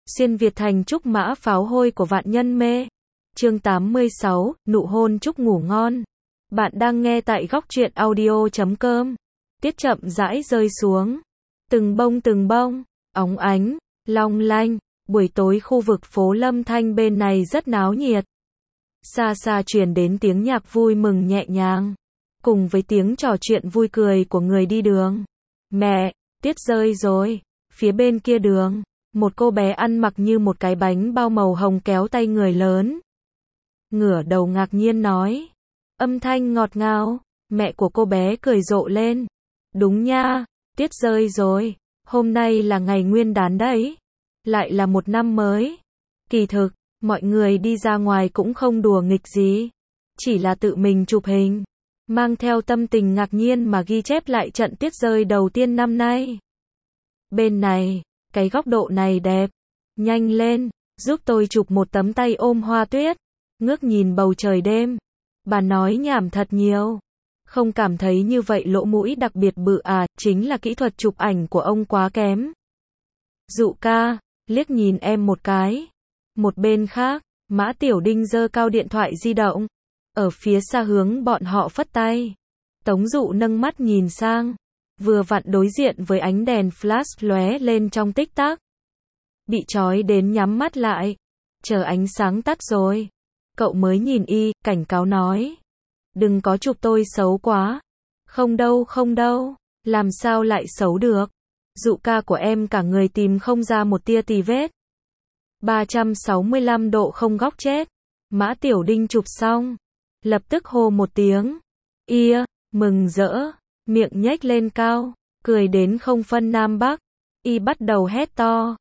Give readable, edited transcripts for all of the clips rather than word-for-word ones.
Xuyên Việt thành trúc mã pháo hôi của vạn nhân mê. Chương 86, nụ hôn chúc ngủ ngon. Bạn đang nghe tại góc truyện audio.com. Tiết chậm rãi rơi xuống. Từng bông, óng ánh, long lanh. Buổi tối khu vực phố Lâm Thanh bên này rất náo nhiệt. Xa xa truyền đến tiếng nhạc vui mừng nhẹ nhàng, cùng với tiếng trò chuyện vui cười của người đi đường. Mẹ, tiết rơi rồi. Phía bên kia đường, một cô bé ăn mặc như một cái bánh bao màu hồng kéo tay người lớn. Ngửa đầu ngạc nhiên nói. Âm thanh ngọt ngào, mẹ của cô bé cười rộ lên. Đúng nha, tiết rơi rồi. Hôm nay là ngày Nguyên đán đấy. Lại là một năm mới. Kỳ thực, mọi người đi ra ngoài cũng không đùa nghịch gì. Chỉ là tự mình chụp hình, mang theo tâm tình ngạc nhiên mà ghi chép lại trận tiết rơi đầu tiên năm nay. Bên này, cái góc độ này đẹp. Nhanh lên, giúp tôi chụp một tấm tay ôm hoa tuyết. Ngước nhìn bầu trời đêm. Bà nói nhảm thật nhiều. Không cảm thấy như vậy lỗ mũi đặc biệt bự à, chính là kỹ thuật chụp ảnh của ông quá kém. Dụ ca, liếc nhìn em một cái. Một bên khác, Mã Tiểu Đinh giơ cao điện thoại di động. Ở phía xa hướng bọn họ phất tay. Tống Dụ nâng mắt nhìn sang. Vừa vặn đối diện với ánh đèn flash lóe lên trong tích tắc. Bị chói đến nhắm mắt lại. Chờ ánh sáng tắt rồi. Cậu mới nhìn cảnh cáo nói. Đừng có chụp tôi xấu quá. Không đâu. Làm sao lại xấu được. Dụ ca của em cả người tìm không ra một tia tì vết. 365 độ không góc chết. Mã Tiểu Đinh chụp xong. Lập tức hô một tiếng. Mừng rỡ. Miệng nhếch lên cao. Cười đến không phân Nam Bắc. Bắt đầu hét to.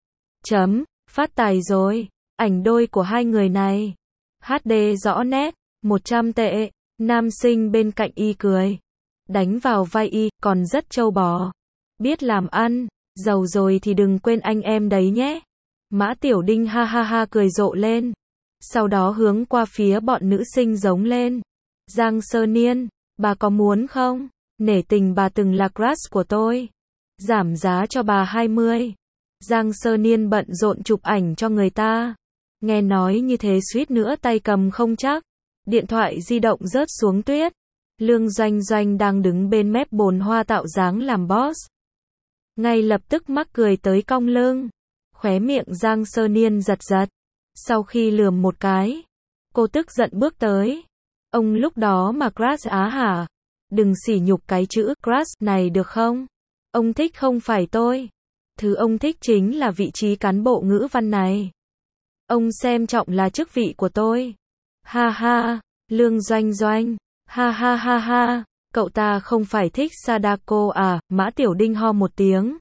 Phát tài rồi. Ảnh đôi của hai người này. HD rõ nét. 100 tệ. Nam sinh bên cạnh cười. Đánh vào vai còn rất trâu bò. Biết làm ăn. Giàu rồi thì đừng quên anh em đấy nhé. Mã Tiểu Đinh ha ha ha cười rộ lên. Sau đó hướng qua phía bọn nữ sinh giống lên. Giang Sơ Niên, bà có muốn không? Nể tình bà từng là crush của tôi. Giảm giá cho bà 20. Giang Sơ Niên bận rộn chụp ảnh cho người ta. Nghe nói như thế suýt nữa tay cầm không chắc. Điện thoại di động rớt xuống tuyết. Lương Doanh Doanh đang đứng bên mép bồn hoa tạo dáng làm boss. Ngay lập tức mắc cười tới cong lưng. Khóe miệng Giang Sơ Niên giật. Sau khi lườm một cái, cô tức giận bước tới. Ông lúc đó mà crush á hả? Đừng sỉ nhục cái chữ crush này được không? Ông thích không phải tôi. Thứ ông thích chính là vị trí cán bộ ngữ văn này. Ông xem trọng là chức vị của tôi. Ha ha, Lương Doanh Doanh. Ha ha ha ha, cậu ta không phải thích Sadako à? Mã Tiểu Đinh ho một tiếng.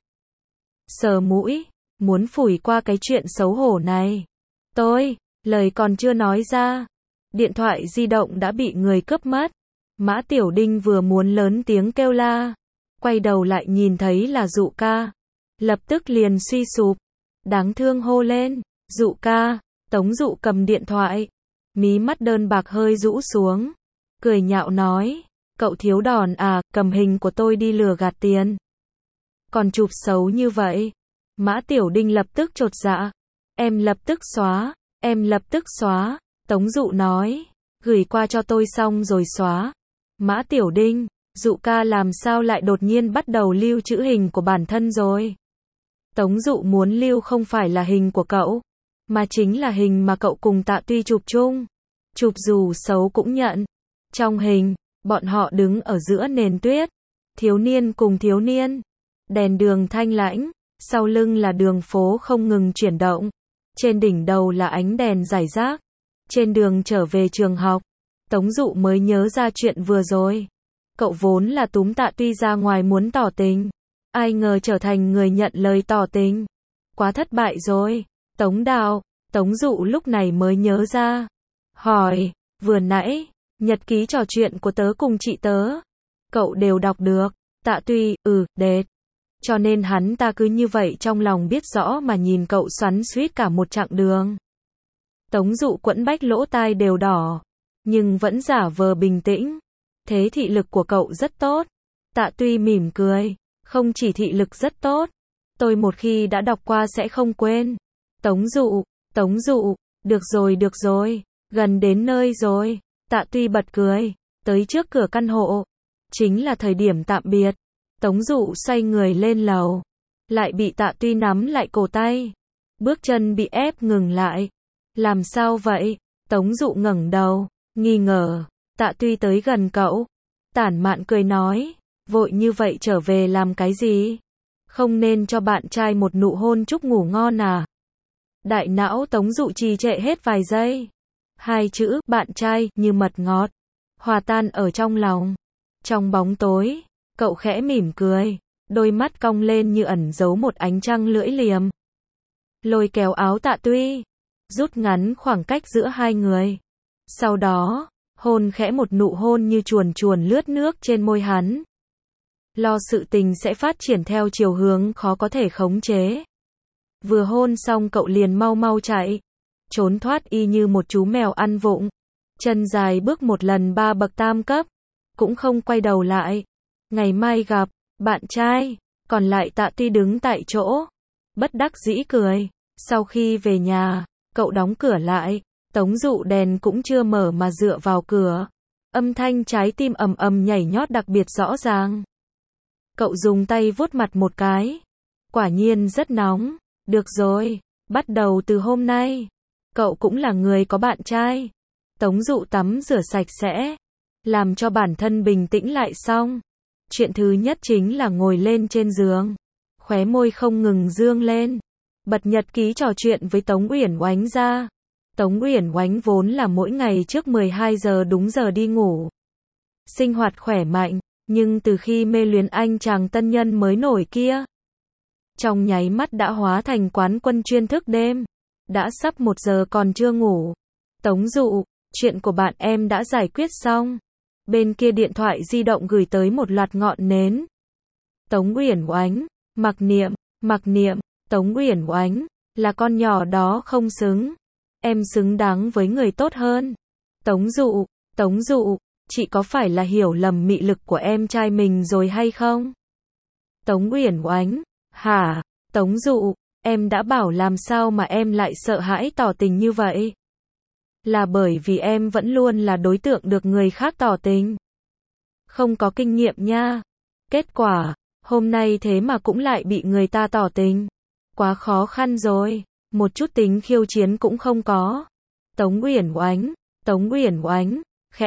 Sờ mũi, muốn phủi qua cái chuyện xấu hổ này. Lời còn chưa nói ra. Điện thoại di động đã bị người cướp mất. Mã Tiểu Đinh vừa muốn lớn tiếng kêu la. Quay đầu lại nhìn thấy là Dụ ca. Lập tức liền suy sụp. Đáng thương hô lên. Dụ ca. Tống Dụ cầm điện thoại. Mí mắt đơn bạc hơi rũ xuống. Cười nhạo nói. Cậu thiếu đòn à, cầm hình của tôi đi lừa gạt tiền. Còn chụp xấu như vậy. Mã Tiểu Đinh lập tức chột dạ. Em lập tức xóa. Tống Dụ nói. Gửi qua cho tôi xong rồi xóa. Mã Tiểu Đinh, Dụ ca làm sao lại đột nhiên bắt đầu lưu trữ hình của bản thân rồi. Tống Dụ muốn lưu không phải là hình của cậu, mà chính là hình mà cậu cùng Tạ Tuy chụp chung. Chụp dù xấu cũng nhận. Trong hình, bọn họ đứng ở giữa nền tuyết. Thiếu niên cùng thiếu niên. Đèn đường thanh lãnh. Sau lưng là đường phố không ngừng chuyển động. Trên đỉnh đầu là ánh đèn rải rác. Trên đường trở về trường học, Tống Dụ mới nhớ ra chuyện vừa rồi. Cậu vốn là túm Tạ Tuy ra ngoài muốn tỏ tình. Ai ngờ trở thành người nhận lời tỏ tình. Quá thất bại rồi. Tống Dụ lúc này mới nhớ ra. Hỏi, vừa nãy, nhật ký trò chuyện của tớ cùng chị tớ. Cậu đều đọc được. Tạ Tuy, đệt. Cho nên hắn ta cứ như vậy trong lòng biết rõ mà nhìn cậu xoắn xuýt cả một chặng đường. Tống Dụ quẫn bách lỗ tai đều đỏ. Nhưng vẫn giả vờ bình tĩnh. Thế thị lực của cậu rất tốt. Tạ Tuy mỉm cười. Không chỉ thị lực rất tốt. Tôi một khi đã đọc qua sẽ không quên. Tống Dụ, được rồi, gần đến nơi rồi. Tạ Tuy bật cười, tới trước cửa căn hộ. Chính là thời điểm tạm biệt. Tống Dụ xoay người lên lầu, lại bị Tạ Tuy nắm lại cổ tay. Bước chân bị ép ngừng lại. Làm sao vậy? Tống Dụ ngẩng đầu, nghi ngờ. Tạ Tuy tới gần cậu, tản mạn cười nói, vội như vậy trở về làm cái gì? Không nên cho bạn trai một nụ hôn chúc ngủ ngon à? Đại não Tống Dụ trì trệ hết vài giây. Hai chữ bạn trai như mật ngọt, hòa tan ở trong lòng. Trong bóng tối, cậu khẽ mỉm cười, đôi mắt cong lên như ẩn giấu một ánh trăng lưỡi liềm. Lôi kéo áo Tạ Tuy, rút ngắn khoảng cách giữa hai người. Sau đó, hôn khẽ một nụ hôn như chuồn chuồn lướt nước trên môi hắn. Lo sự tình sẽ phát triển theo chiều hướng khó có thể khống chế. Vừa hôn xong cậu liền mau mau chạy, trốn thoát y như một chú mèo ăn vụng. Chân dài bước một lần 3 bậc tam cấp, cũng không quay đầu lại. Ngày mai gặp, bạn trai. Còn lại Tạ Tuy đứng tại chỗ, bất đắc dĩ cười. Sau khi về nhà, cậu đóng cửa lại. Tống Dụ đèn cũng chưa mở mà dựa vào cửa. Âm thanh trái tim ầm ầm nhảy nhót đặc biệt rõ ràng. Cậu dùng tay vuốt mặt một cái. Quả nhiên rất nóng. Được rồi, bắt đầu từ hôm nay, cậu cũng là người có bạn trai. Tống Dụ tắm rửa sạch sẽ, làm cho bản thân bình tĩnh lại xong. Chuyện thứ nhất chính là ngồi lên trên giường, khóe môi không ngừng dương lên, bật nhật ký trò chuyện với Tống Uyển Oánh ra. Tống Uyển Oánh vốn là mỗi ngày trước 12 giờ đúng giờ đi ngủ. Sinh hoạt khỏe mạnh, nhưng từ khi mê luyến anh chàng tân nhân mới nổi kia, trong nháy mắt đã hóa thành quán quân chuyên thức đêm. Đã sắp 1 giờ còn chưa ngủ. Tống Dụ, chuyện của bạn em đã giải quyết xong. Bên kia điện thoại di động gửi tới một loạt ngọn nến. Tống Uyển Oánh, mặc niệm, Tống Uyển Oánh, là con nhỏ đó không xứng. Em xứng đáng với người tốt hơn. Tống Dụ, chị có phải là hiểu lầm mị lực của em trai mình rồi hay không? Tống Uyển Oánh, hả? Tống Dụ, em đã bảo làm sao mà em lại sợ hãi tỏ tình như vậy? Là bởi vì em vẫn luôn là đối tượng được người khác tỏ tình. Không có kinh nghiệm nha. Kết quả, hôm nay thế mà cũng lại bị người ta tỏ tình. Quá khó khăn rồi, một chút tính khiêu chiến cũng không có. Tống Uyển Oánh,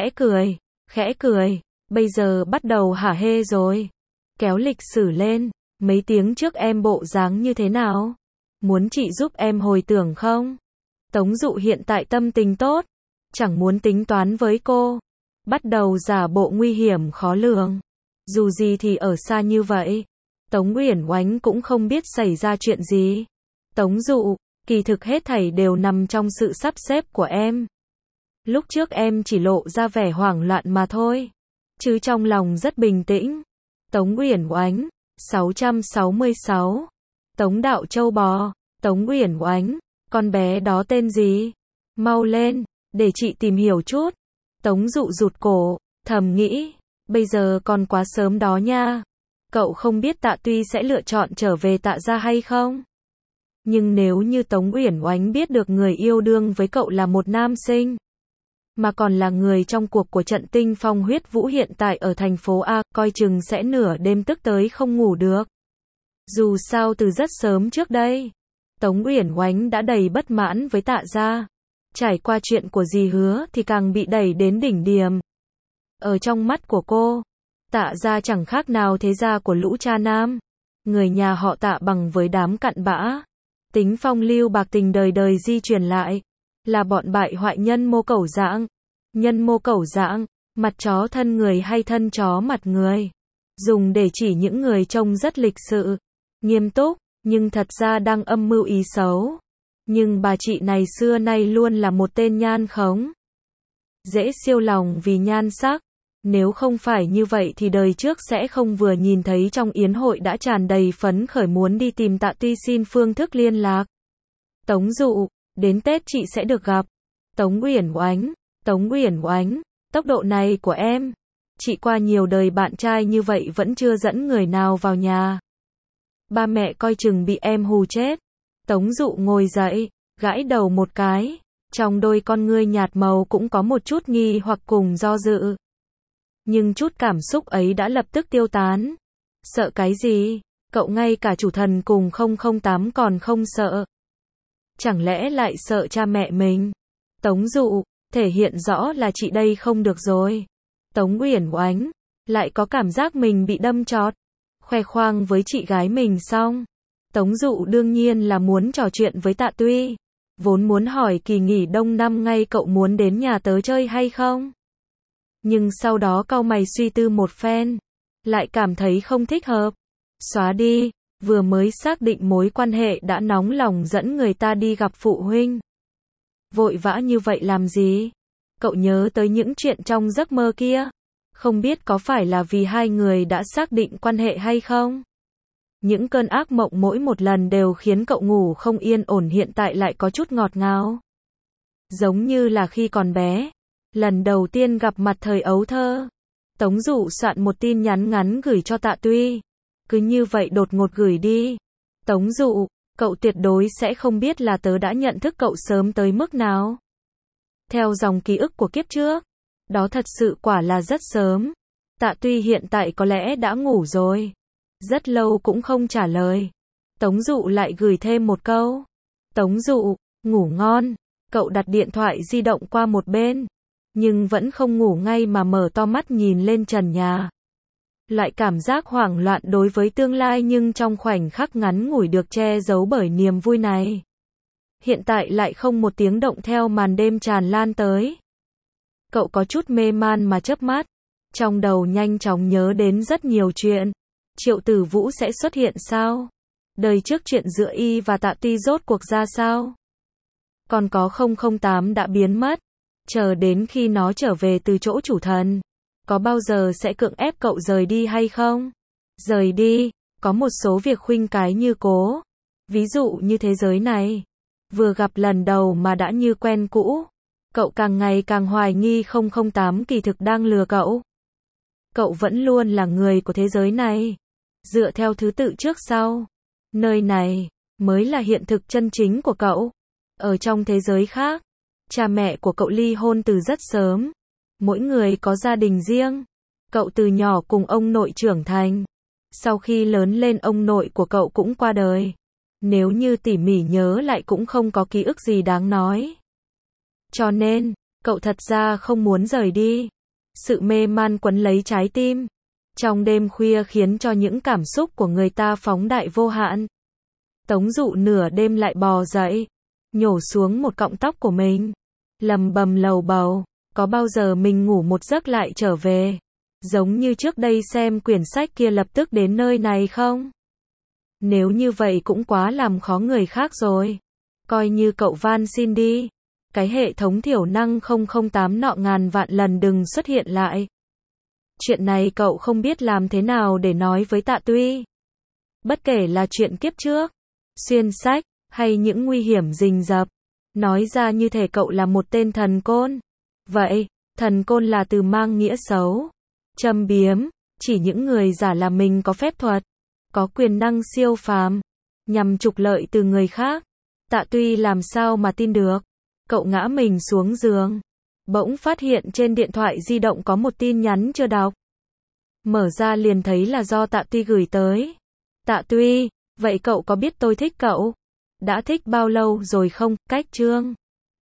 khẽ cười, bây giờ bắt đầu hả hê rồi. Kéo lịch sử lên, mấy tiếng trước em bộ dáng như thế nào? Muốn chị giúp em hồi tưởng không? Tống Dụ hiện tại tâm tình tốt, chẳng muốn tính toán với cô. Bắt đầu giả bộ nguy hiểm khó lường. Dù gì thì ở xa như vậy, Tống Uyển Oánh cũng không biết xảy ra chuyện gì. Tống Dụ, kỳ thực hết thảy đều nằm trong sự sắp xếp của em. Lúc trước em chỉ lộ ra vẻ hoảng loạn mà thôi, chứ trong lòng rất bình tĩnh. Tống Uyển Oánh, 666. Tống đạo châu bò. Tống Uyển Oánh, con bé đó tên gì? Mau lên, để chị tìm hiểu chút. Tống Dụ rụt cổ, thầm nghĩ, bây giờ còn quá sớm đó nha. Cậu không biết Tạ Tuy sẽ lựa chọn trở về Tạ gia hay không? Nhưng nếu như Tống Uyển Oánh biết được người yêu đương với cậu là một nam sinh, mà còn là người trong cuộc của trận tinh phong huyết vũ hiện tại ở thành phố A, coi chừng sẽ nửa đêm tức tới không ngủ được. Dù sao từ rất sớm trước đây, Tống Uyển Oánh đã đầy bất mãn với Tạ gia. Trải qua chuyện của dì Hứa thì càng bị đẩy đến đỉnh điểm. Ở trong mắt của cô, Tạ gia chẳng khác nào thế gia của lũ cha nam. Người nhà họ Tạ bằng với đám cặn bã. Tính phong lưu bạc tình đời đời di truyền lại. Là bọn bại hoại nhân mô cẩu dạng. Nhân mô cẩu dạng, mặt chó thân người hay thân chó mặt người. Dùng để chỉ những người trông rất lịch sự, nghiêm túc, nhưng thật ra đang âm mưu ý xấu. Nhưng bà chị này xưa nay luôn là một tên nhan khống. Dễ siêu lòng vì nhan sắc. Nếu không phải như vậy thì đời trước sẽ không vừa nhìn thấy trong yến hội đã tràn đầy phấn khởi muốn đi tìm Tạ Tuy xin phương thức liên lạc. Tống Dụ, đến Tết chị sẽ được gặp. Tống Uyển Oánh, tốc độ này của em. Chị qua nhiều đời bạn trai như vậy vẫn chưa dẫn người nào vào nhà. Ba mẹ coi chừng bị em hù chết. Tống Dụ ngồi dậy, gãi đầu một cái, trong đôi con ngươi nhạt màu cũng có một chút nghi hoặc cùng do dự. Nhưng chút cảm xúc ấy đã lập tức tiêu tán. Sợ cái gì? Cậu ngay cả chủ thần cùng 008 còn không sợ. Chẳng lẽ lại sợ cha mẹ mình? Tống Dụ, thể hiện rõ là chị đây không được rồi. Tống Uyển Oánh, lại có cảm giác mình bị đâm chọt. Khoe khoang với chị gái mình xong. Tống Dụ đương nhiên là muốn trò chuyện với Tạ Tuy. Vốn muốn hỏi kỳ nghỉ đông năm ngay cậu muốn đến nhà tớ chơi hay không? Nhưng sau đó cau mày suy tư một phen. Lại cảm thấy không thích hợp. Xóa đi, vừa mới xác định mối quan hệ đã nóng lòng dẫn người ta đi gặp phụ huynh. Vội vã như vậy làm gì? Cậu nhớ tới những chuyện trong giấc mơ kia. Không biết có phải là vì hai người đã xác định quan hệ hay không? Những cơn ác mộng mỗi một lần đều khiến cậu ngủ không yên ổn, hiện tại lại có chút ngọt ngào. Giống như là khi còn bé, lần đầu tiên gặp mặt thời ấu thơ. Tống Dụ soạn một tin nhắn ngắn gửi cho Tạ Tuy. Cứ như vậy đột ngột gửi đi. Tống Dụ, cậu tuyệt đối sẽ không biết là tớ đã nhận thức cậu sớm tới mức nào. Theo dòng ký ức của kiếp trước, đó thật sự quả là rất sớm. Tạ Tuy hiện tại có lẽ đã ngủ rồi. Rất lâu cũng không trả lời. Tống Dụ lại gửi thêm một câu. Tống Dụ, ngủ ngon. Cậu đặt điện thoại di động qua một bên. Nhưng vẫn không ngủ ngay mà mở to mắt nhìn lên trần nhà. Loại cảm giác hoảng loạn đối với tương lai nhưng trong khoảnh khắc ngắn ngủi được che giấu bởi niềm vui này. Hiện tại lại không một tiếng động theo màn đêm tràn lan tới. Cậu có chút mê man mà chớp mắt. Trong đầu nhanh chóng nhớ đến rất nhiều chuyện. Triệu Tử Vũ sẽ xuất hiện sao? Đời trước chuyện giữa y và Tạ Tuy rốt cuộc ra sao? Còn có 008 đã biến mất. Chờ đến khi nó trở về từ chỗ chủ thần. Có bao giờ sẽ cưỡng ép cậu rời đi hay không? Rời đi, có một số việc khuynh cái như cố. Ví dụ như thế giới này. Vừa gặp lần đầu mà đã như quen cũ. Cậu càng ngày càng hoài nghi 008 kỳ thực đang lừa cậu. Cậu vẫn luôn là người của thế giới này. Dựa theo thứ tự trước sau. Nơi này mới là hiện thực chân chính của cậu. Ở trong thế giới khác, cha mẹ của cậu ly hôn từ rất sớm. Mỗi người có gia đình riêng. Cậu từ nhỏ cùng ông nội trưởng thành. Sau khi lớn lên ông nội của cậu cũng qua đời. Nếu như tỉ mỉ nhớ lại cũng không có ký ức gì đáng nói. Cho nên, cậu thật ra không muốn rời đi. Sự mê man quấn lấy trái tim. Trong đêm khuya khiến cho những cảm xúc của người ta phóng đại vô hạn. Tống Dụ nửa đêm lại bò dậy. Nhổ xuống một cọng tóc của mình. Lầm bầm lầu bầu. Có bao giờ mình ngủ một giấc lại trở về? Giống như trước đây xem quyển sách kia lập tức đến nơi này không? Nếu như vậy cũng quá làm khó người khác rồi. Coi như cậu van xin đi. Cái hệ thống thiểu năng 008 nọ ngàn vạn lần đừng xuất hiện lại. Chuyện này cậu không biết làm thế nào để nói với Tạ Tuy. Bất kể là chuyện kiếp trước, xuyên sách, hay những nguy hiểm rình rập. Nói ra như thể cậu là một tên thần côn. Vậy, thần côn là từ mang nghĩa xấu. Châm biếm, chỉ những người giả là mình có phép thuật, có quyền năng siêu phàm, nhằm trục lợi từ người khác. Tạ Tuy làm sao mà tin được. Cậu ngã mình xuống giường. Bỗng phát hiện trên điện thoại di động có một tin nhắn chưa đọc. Mở ra liền thấy là do Tạ Tuy gửi tới. Tạ Tuy, vậy cậu có biết tôi thích cậu? Đã thích bao lâu rồi không? Cách chương